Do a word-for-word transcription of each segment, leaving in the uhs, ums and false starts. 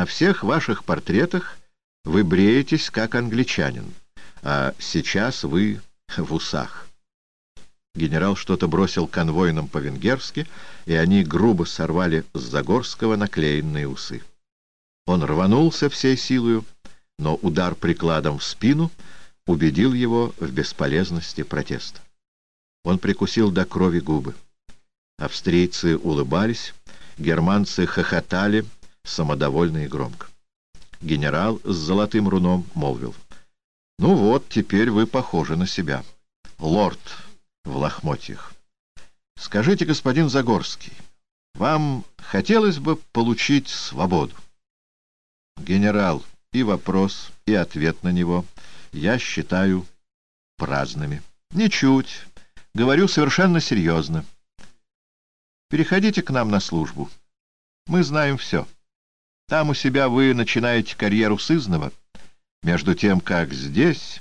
На всех ваших портретах вы бреетесь, как англичанин, а сейчас вы в усах». Генерал что-то бросил конвойным по-венгерски, и они грубо сорвали с Загорского наклеенные усы. Он рванулся всей силою, но удар прикладом в спину убедил его в бесполезности протеста. Он прикусил до крови губы. Австрийцы улыбались, германцы хохотали, самодовольно и громко. Генерал с золотым руном молвил: «Ну вот, теперь вы похожи на себя. Лорд в лохмотьях. Скажите, господин Загорский, вам хотелось бы получить свободу?» «Генерал, и вопрос, и ответ на него я считаю праздными». «Ничуть. Говорю совершенно серьезно. Переходите к нам на службу. Мы знаем все. Там у себя вы начинаете карьеру сызнова, между тем, как здесь...»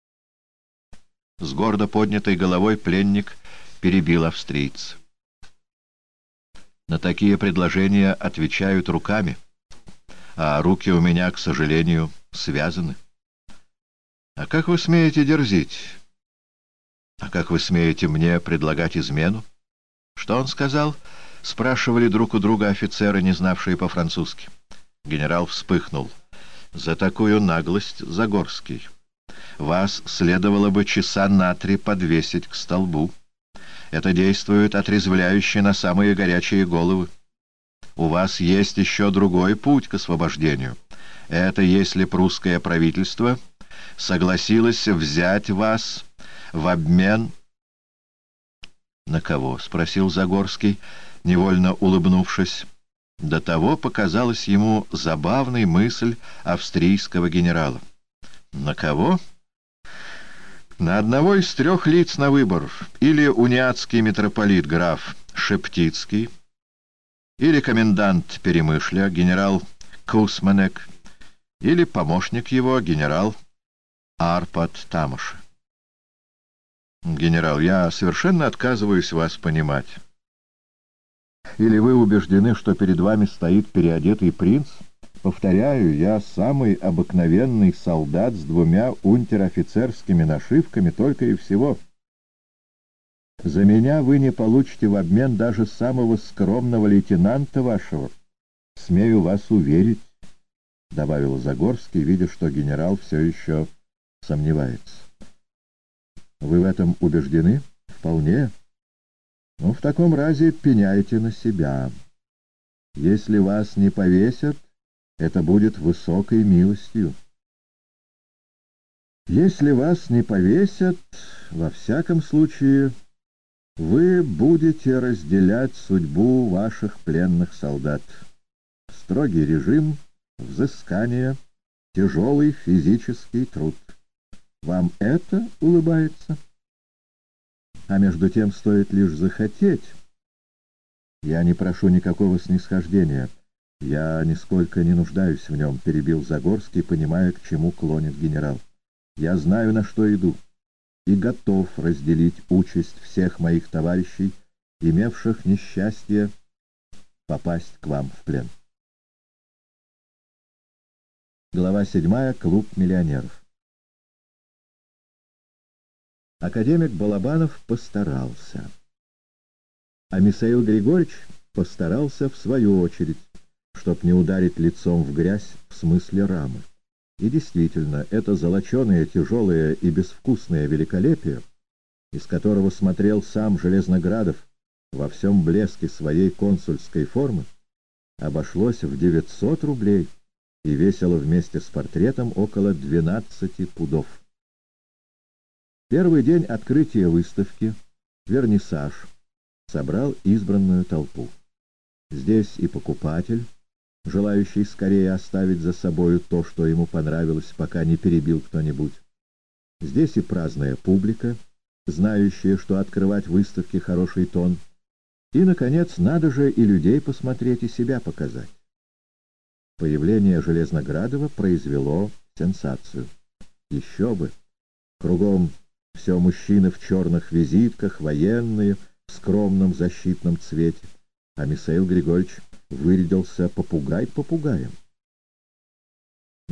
С гордо поднятой головой пленник перебил австрийца. «На такие предложения отвечают руками, а руки у меня, к сожалению, связаны». «А как вы смеете дерзить? А как вы смеете мне предлагать измену?» «Что он сказал?» — спрашивали друг у друга офицеры, не знавшие по-французски. Генерал вспыхнул. «За такую наглость, Загорский, вас следовало бы часа на три подвесить к столбу. Это действует отрезвляюще на самые горячие головы. У вас есть еще другой путь к освобождению. Это если прусское правительство согласилось взять вас в обмен...» «На кого?» — спросил Загорский, невольно улыбнувшись. До того показалась ему забавной мысль австрийского генерала. «На кого?» «На одного из трех лиц на выбор. Или униатский митрополит граф Шептицкий, или комендант Перемышля генерал Кусманек, или помощник его генерал Арпад Тамоши». «Генерал, я совершенно отказываюсь вас понимать. Или вы убеждены, что перед вами стоит переодетый принц? Повторяю, я самый обыкновенный солдат с двумя унтер-офицерскими нашивками только и всего. За меня вы не получите в обмен даже самого скромного лейтенанта вашего. Смею вас уверить», — добавил Загорский, видя, что генерал все еще сомневается. «Вы в этом убеждены?» «Вполне. Ну, в таком разе пеняйте на себя. Если вас не повесят, это будет высокой милостью. Если вас не повесят, во всяком случае, вы будете разделять судьбу ваших пленных солдат. Строгий режим, взыскание, тяжелый физический труд. Вам это улыбается? А между тем стоит лишь захотеть. Я не прошу никакого снисхождения. Я нисколько не нуждаюсь в нем», — перебил Загорский, понимая, к чему клонит генерал. «Я знаю, на что иду, и готов разделить участь всех моих товарищей, имевших несчастье попасть к вам в плен». Глава седьмая. Клуб миллионеров. Академик Балабанов постарался, а Михаил Григорьевич постарался в свою очередь, чтоб не ударить лицом в грязь в смысле рамы. И действительно, это золоченое, тяжелое и безвкусное великолепие, из которого смотрел сам Железноградов во всем блеске своей консульской формы, обошлось в девятьсот рублей и весило вместе с портретом около двенадцати пудов. Первый день открытия выставки, вернисаж, собрал избранную толпу. Здесь и покупатель, желающий скорее оставить за собою то, что ему понравилось, пока не перебил кто-нибудь. Здесь и праздная публика, знающая, что открывать выставки — хороший тон. И, наконец, надо же и людей посмотреть, и себя показать. Появление Железноградова произвело сенсацию. Еще бы! Кругом все мужчины в черных визитках, военные, в скромном защитном цвете, а Михаил Григорьевич вырядился попугай попугаем.